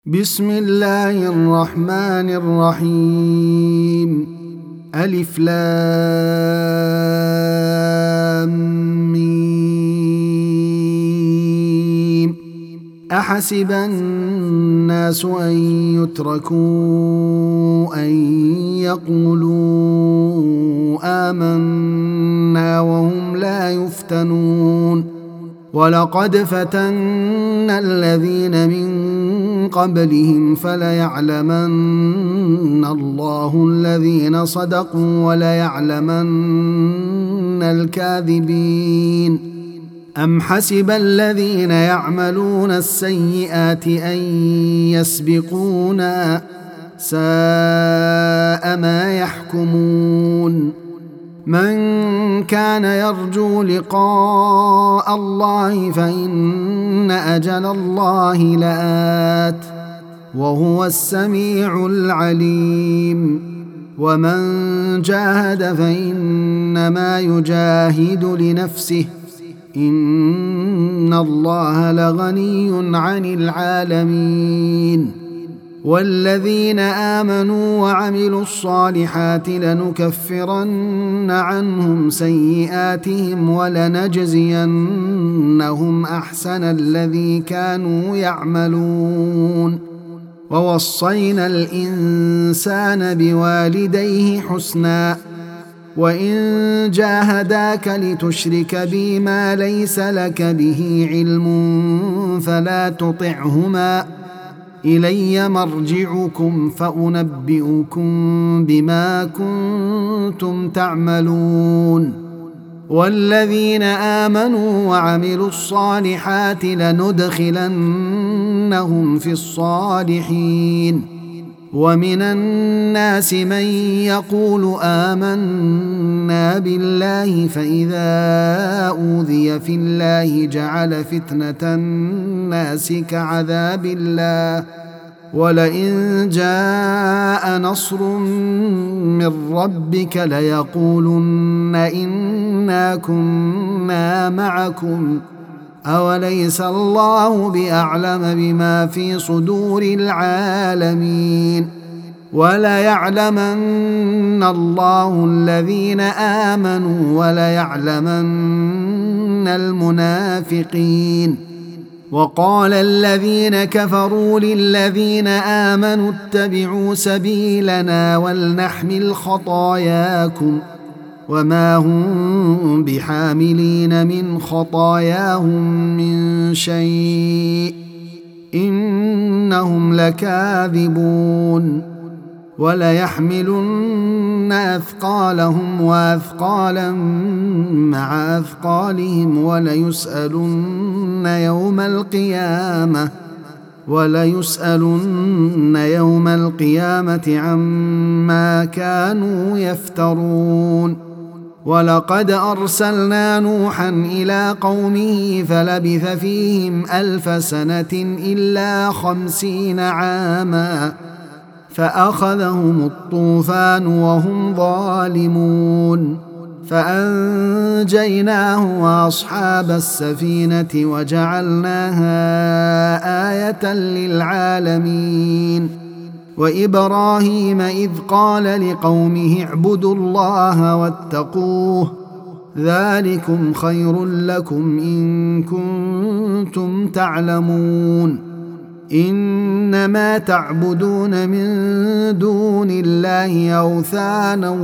بسم الله الرحمن الرحيم. ألف لام ميم. أحسب الناس أن يتركوا أن يقولوا آمنا وهم لا يفتنون. ولقد فتنا الذين من قبلهم فليعلمن الله الذين صدقوا وليعلمن الكاذبين. أم حسب الذين يعملون السيئات أن يسبقونا ساء ما يحكمون. من كان يرجو لقاء الله فإن أجل الله لآت وهو السميع العليم. ومن جاهد فإنما يجاهد لنفسه إن الله لغني عن العالمين. والذين آمنوا وعملوا الصالحات لنكفرن عنهم سيئاتهم ولنجزينهم أحسن الذي كانوا يعملون. ووصينا الإنسان بوالديه حسنا وإن جاهداك لتشرك بي ما ليس لك به علم فلا تطعهما إلي مرجعكم فأنبئكم بما كنتم تعملون. والذين آمنوا وعملوا الصالحات لندخلنهم في الصالحين. ومن الناس من يقول آمنا بالله فإذا أوذي في الله جعل فتنة الناس كعذاب الله ولئن جاء نصر من ربك ليقولن إنا كنا معكم أوليس الله بأعلم بما في صدور العالمين. وليعلمن الله الذين آمنوا وليعلمن المنافقين. وقال الذين كفروا للذين آمنوا اتبعوا سبيلنا ولنحمل خطاياكم وما هم بحاملين من خطاياهم من شيء إنهم لكاذبون. وليحملن أثقالهم وأثقالا مع أثقالهم وليسألن يوم القيامة عما كانوا يفترون. ولقد أرسلنا نوحا إلى قومه فلبث فيهم 1000 سنة إلا 50 عاما فأخذهم الطوفان وهم ظالمون فأنجيناه وأصحاب السفينة وجعلناها آية للعالمين. وإبراهيم إذ قال لقومه اعبدوا الله واتقوه ذلكم خير لكم إن كنتم تعلمون. إنما تعبدون من دون الله أوثانا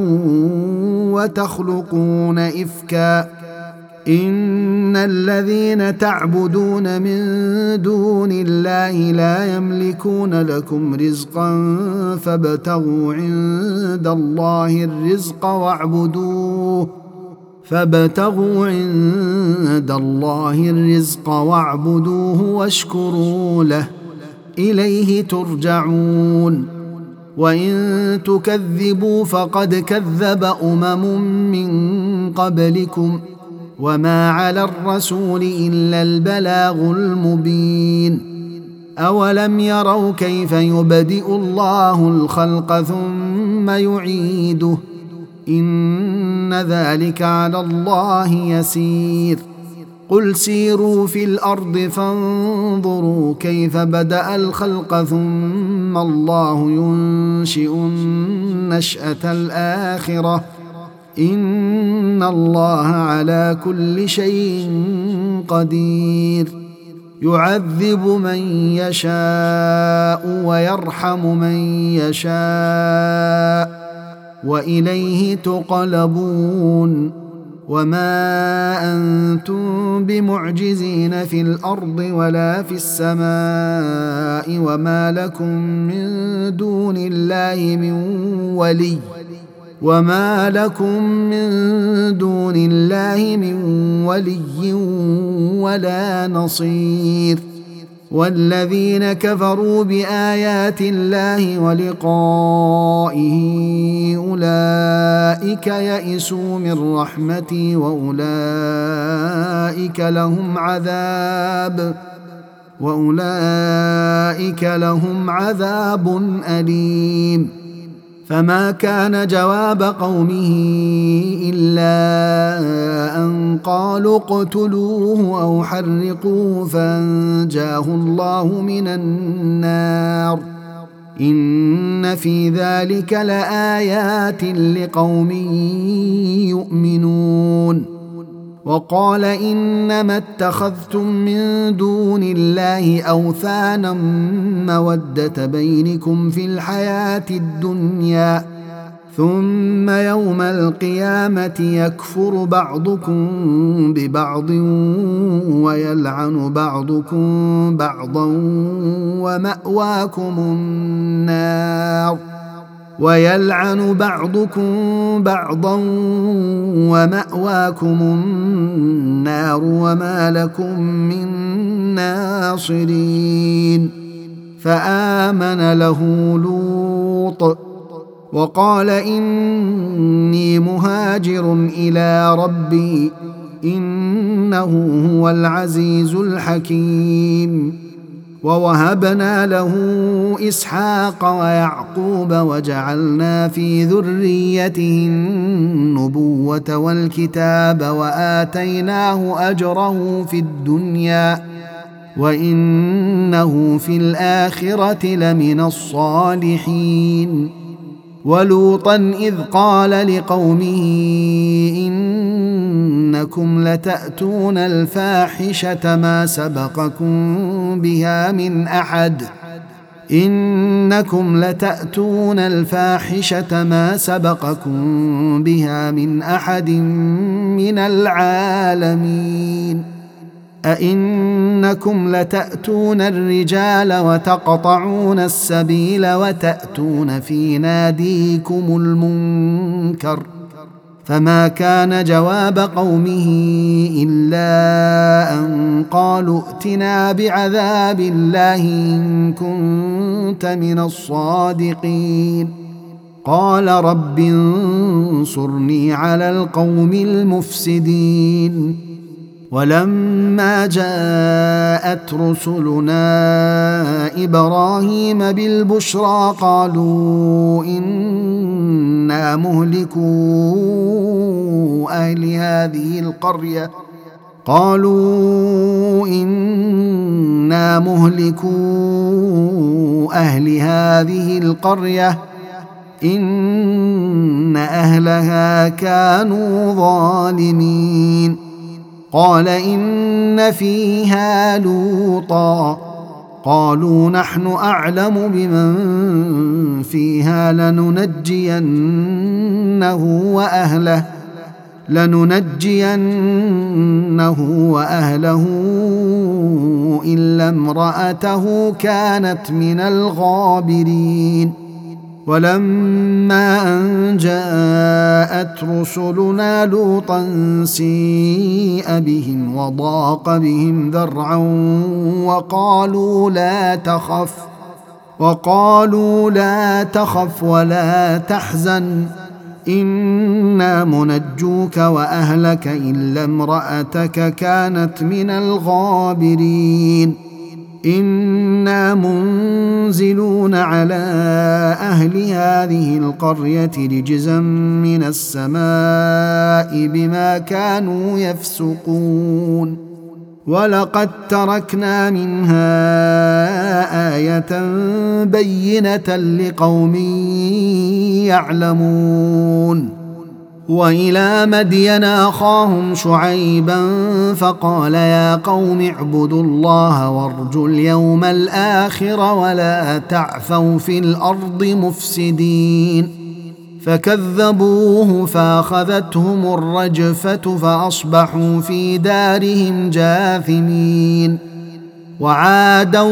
وتخلقون إفكا إن الذين تعبدون من دون الله لا يملكون لكم رزقا فابتغوا عند الله الرزق واعبدوه واشكروا له إليه ترجعون. وإن تكذبوا فقد كذب من قبلكم وما على الرسول إلا البلاغ المبين. أولم يروا كيف يبدئ الله الخلق ثم يعيده إن ذلك على الله يسير. قل سيروا في الأرض فانظروا كيف بدأ الخلق ثم الله ينشئ النشأة الآخرة إن الله على كل شيء قدير يعذب من يشاء ويرحم من يشاء وإليه تقلبون وما أنتم بمعجزين في الأرض ولا في السماء وما لكم من دون الله من ولي ولا نصير والذين كفروا بآيات الله ولقائه أولئك يئسوا من رحمتي وأولئك لهم عذاب أليم فما كان جواب قومه إلا أن قالوا اقتلوه أو حرقوه فأنجاه الله من النار إن في ذلك لآيات لقوم يؤمنون وقال إنما اتخذتم من دون الله أوثانا مودة بينكم في الحياة الدنيا ثم يوم القيامة يكفر بعضكم ببعض ويلعن بعضكم بعضا ومأواكم النار وما لكم من ناصرين فآمن له لوط وقال إني مهاجر إلى ربي إنه هو العزيز الحكيم ووهبنا له إسحاق ويعقوب وجعلنا في ذريته النبوة والكتاب وآتيناه أجره في الدنيا وإنه في الآخرة لمن الصالحين ولوطا إذ قال لقومه إنكم لتأتون الفاحشة ما سبقكم بها من أحد من العالمين أئنكم لتأتون الرجال وتقطعون السبيل وتأتون في ناديكم المنكر فما كان جواب قومه إلا أن قالوا ائتنا بعذاب الله إن كنت من الصادقين قال رب انصرني على القوم المفسدين ولما جاءت رسلنا إبراهيم بالبشرى قالوا إنا مهلكو أهل هذه القرية إن أهلها كانوا ظالمين قال إن فيها لوطا قالوا نحن أعلم بمن فيها لننجينه وأهله إلا امرأته كانت من الغابرين ولما أن جاءت رسلنا لوطا سيء بهم وضاق بهم ذرعا وقالوا لا تخف ولا تحزن إنا منجوك وأهلك إلا امرأتك كانت من الغابرين إنا منزلون على أهل هذه القرية رجزا من السماء بما كانوا يفسقون ولقد تركنا منها آية بينة لقوم يعلمون. وإلى مدين أخاهم شعيبا فقال يا قوم اعبدوا الله وارجوا اليوم الآخر ولا تعثوا في الأرض مفسدين. فكذبوه فأخذتهم الرجفة فأصبحوا في دارهم جاثمين. وعادا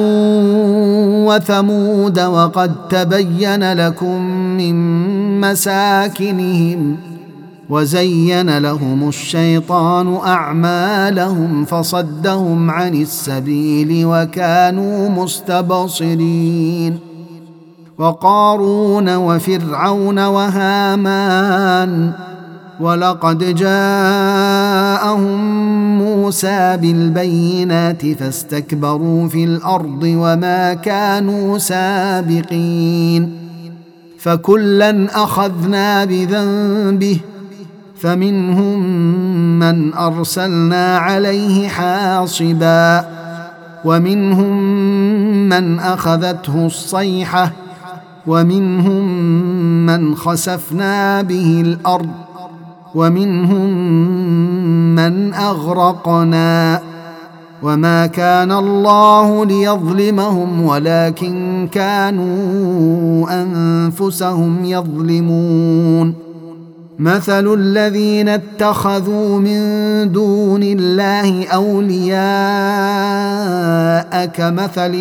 وثمود وقد تبين لكم من مساكنهم وزين لهم الشيطان أعمالهم فصدهم عن السبيل وكانوا مستبصرين. وقارون وفرعون وهامان ولقد جاءهم موسى بالبينات فاستكبروا في الأرض وما كانوا سابقين. فكلا أخذنا بذنبه فمنهم من أرسلنا عليه حاصبا ومنهم من أخذته الصيحة ومنهم من خسفنا به الأرض ومنهم من أغرقنا وما كان الله ليظلمهم ولكن كانوا أنفسهم يظلمون. مثل الذين اتخذوا من دون الله أولياء كمثل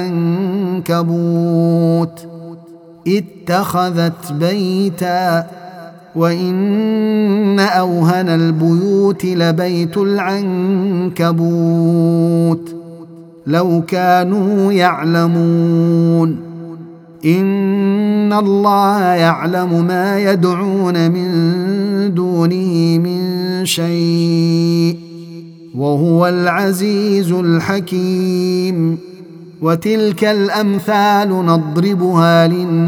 العنكبوت اتخذت بيتا وإن أوهن البيوت لبيت العنكبوت لو كانوا يعلمون. إن الله يعلم ما يدعون من دونه من شيء وهو العزيز الحكيم. وتلك الأمثال نضربها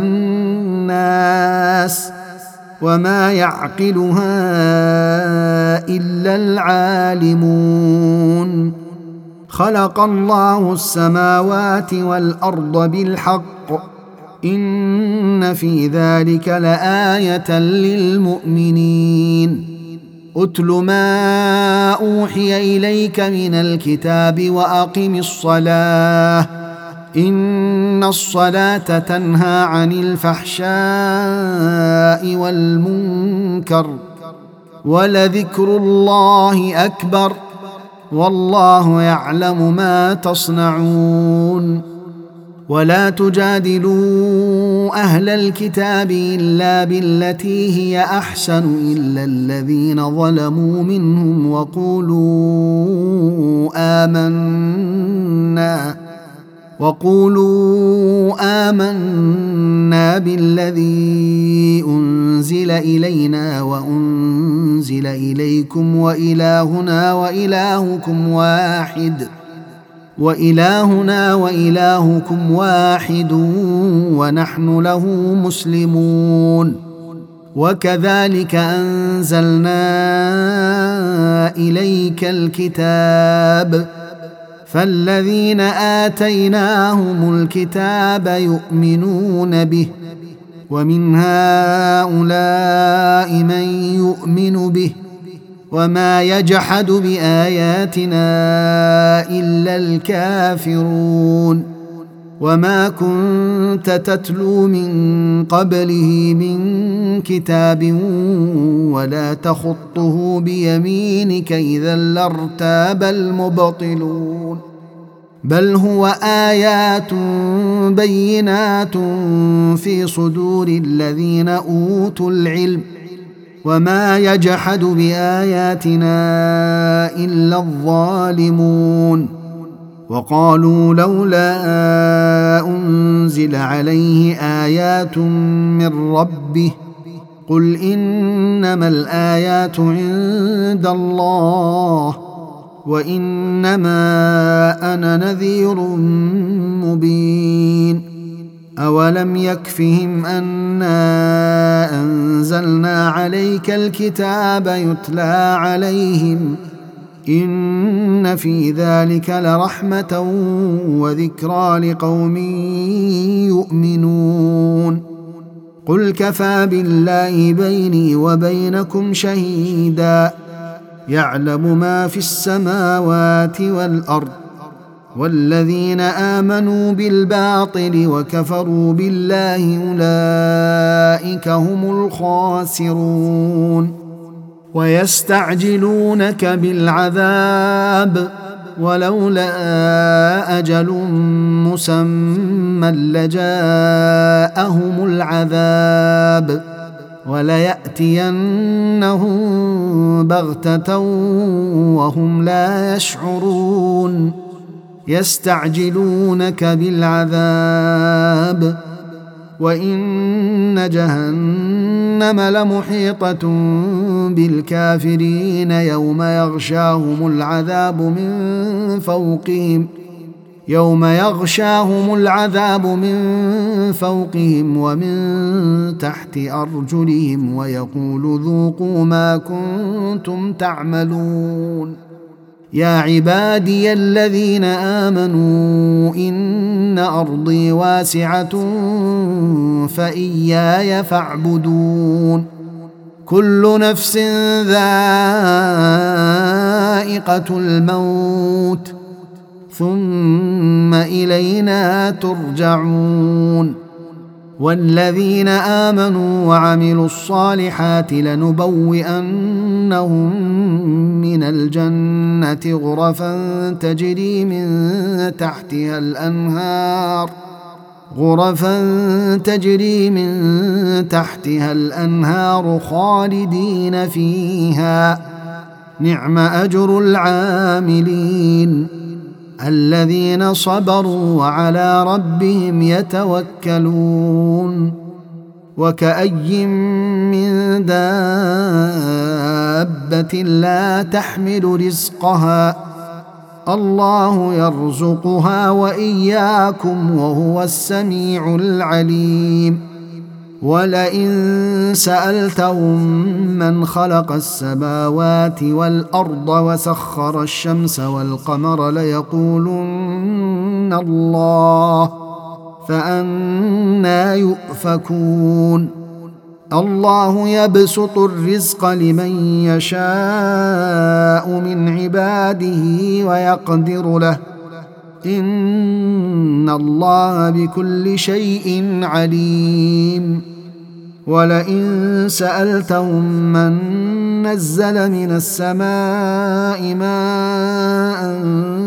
للناس وما يعقلها إلا العالمون. خلق الله السماوات والأرض بالحق إن في ذلك لآية للمؤمنين. أتل ما أوحي إليك من الكتاب وأقم الصلاة إن الصلاة تنهى عن الفحشاء والمنكر ولذكر الله أكبر والله يعلم ما تصنعون. ولا تجادلوا أهل الكتاب إلا بالتي هي أحسن إلا الذين ظلموا منهم وقولوا آمنا بالذي أنزل إلينا وأنزل إليكم وإلهنا وإلهكم واحد ونحن له مسلمون. وكذلك أنزلنا إليك الكتاب فالذين آتيناهم الكتاب يؤمنون به ومن هؤلاء من يؤمن به وما يجحد بآياتنا إلا الكافرون. وما كنت تتلو من قبله من كتاب ولا تخطه بيمينك إذا لارتاب المبطلون. بل هو آيات بينات في صدور الذين أوتوا العلم وما يجحد بآياتنا إلا الظالمون. وقالوا لولا أنزل عليه آيات من ربه قل إنما الآيات عند الله وإنما أنا نذير مبين. أولم يكفهم أنا أنزلنا عليك الكتاب يتلى عليهم إن في ذلك لرحمة وذكرى لقوم يؤمنون. قل كفى بالله بيني وبينكم شهيدا يعلم ما في السماوات والأرض والذين آمنوا بالباطل وكفروا بالله أولئك هم الخاسرون. ويستعجلونك بالعذاب ولولا أجل مسمى لجاءهم العذاب وليأتينهم بغتة وهم لا يشعرون. يستعجلونك بالعذاب وإن جهنم لمحيطة بالكافرين يوم يغشاهم العذاب من فوقهم ومن تحت أرجلهم ويقول ذوقوا ما كنتم تعملون. يا عبادي الذين آمنوا إن أرضي واسعة فإياي فاعبدون. كل نفس ذائقة الموت ثم إلينا ترجعون. والذين آمنوا وعملوا الصالحات لنبوئنهم من الجنة غرفا تجري من تحتها الأنهار خالدين فيها نعم أجر العاملين الذين صبروا وعلى ربهم يتوكلون. وكأي من دابة لا تحمل رزقها الله يرزقها وإياكم وهو السميع العليم. ولئن سألتهم من خلق السماوات والأرض وسخر الشمس والقمر ليقولن الله فأنى يؤفكون. الله يبسط الرزق لمن يشاء من عباده ويقدر له إن الله بكل شيء عليم. ولئن سألتهم من نزل من السماء ماء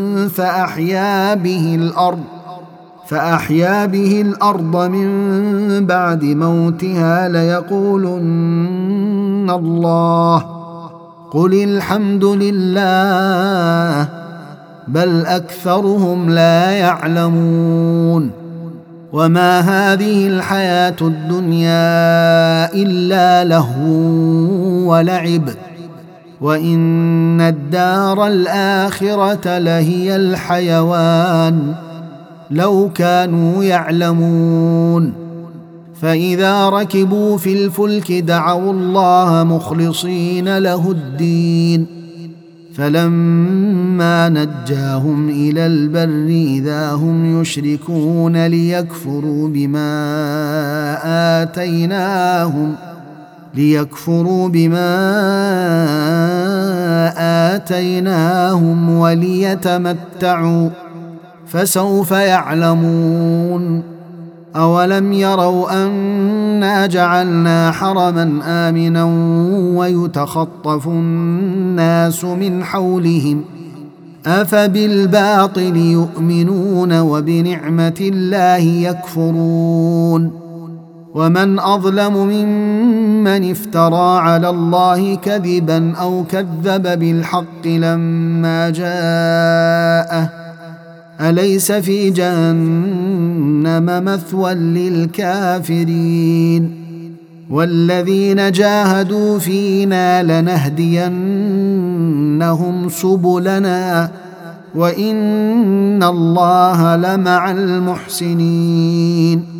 فأحيا به الأرض من بعد موتها ليقولن الله قل الحمد لله بل أكثرهم لا يعلمون. وما هذه الحياة الدنيا إلا لهو ولعب وإن الدار الآخرة لهي الحيوان لو كانوا يعلمون. فإذا ركبوا في الفلك دعوا الله مخلصين له الدين فلما نجاهم إلى البر إذا هم يشركون ليكفروا بما آتيناهم وليتمتعوا فسوف يعلمون. أولم يروا أنا جعلنا حرما آمنا ويتخطف الناس من حولهم أفبالباطل يؤمنون وبنعمة الله يكفرون. ومن أظلم ممن افترى على الله كذبا أو كذب بالحق لما جاءه أليس في جهنم مثوى للكافرين. والذين جاهدوا فينا لنهدينهم سبلنا وإن الله لمع المحسنين.